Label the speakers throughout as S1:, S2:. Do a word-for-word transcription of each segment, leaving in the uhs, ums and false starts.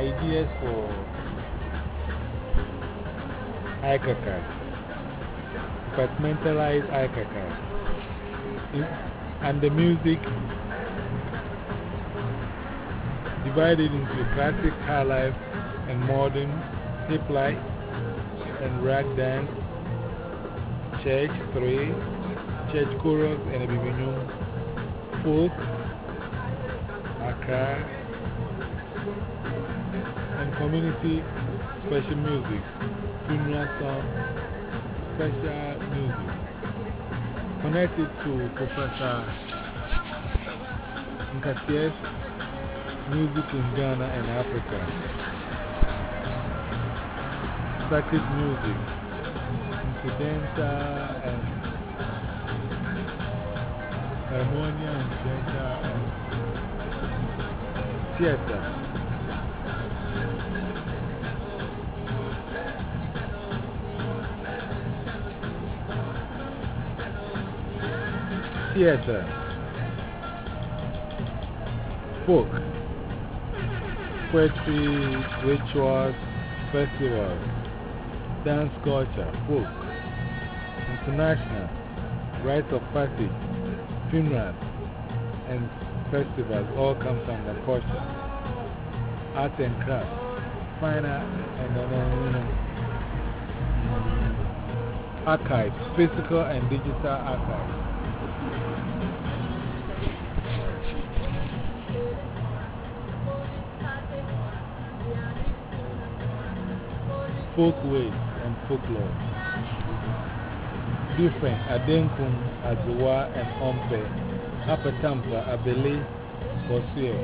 S1: ideas for Aikaka, compartmentalized Aikaka, and the music divided into classic high life and modern hip life and rag dance, church three, church chorus and a bibinum, folk, Accra, and community special music, funeral song, special music. Connected to Professor Nkatie's music in Ghana and Africa, sacred music, incidental and ceremonial, incidental and theater. Theater, folk, poetry, rituals, festivals, dance culture, folk, international, rites of passage, funerals, and festivals all comes under culture, art and craft, fine art, and then, you know, archives, physical and digital archives. Folkways and folklore. Different Adenkum, Aziwa, and Ompe, Apatampa, Abele, Bosue.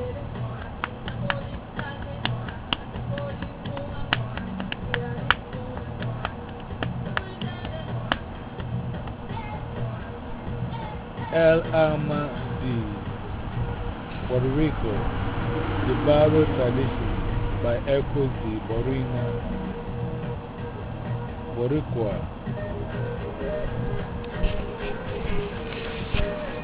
S1: El Alma de Puerto Rico, the Barrow tradition by Echoes de Borina, Boricua.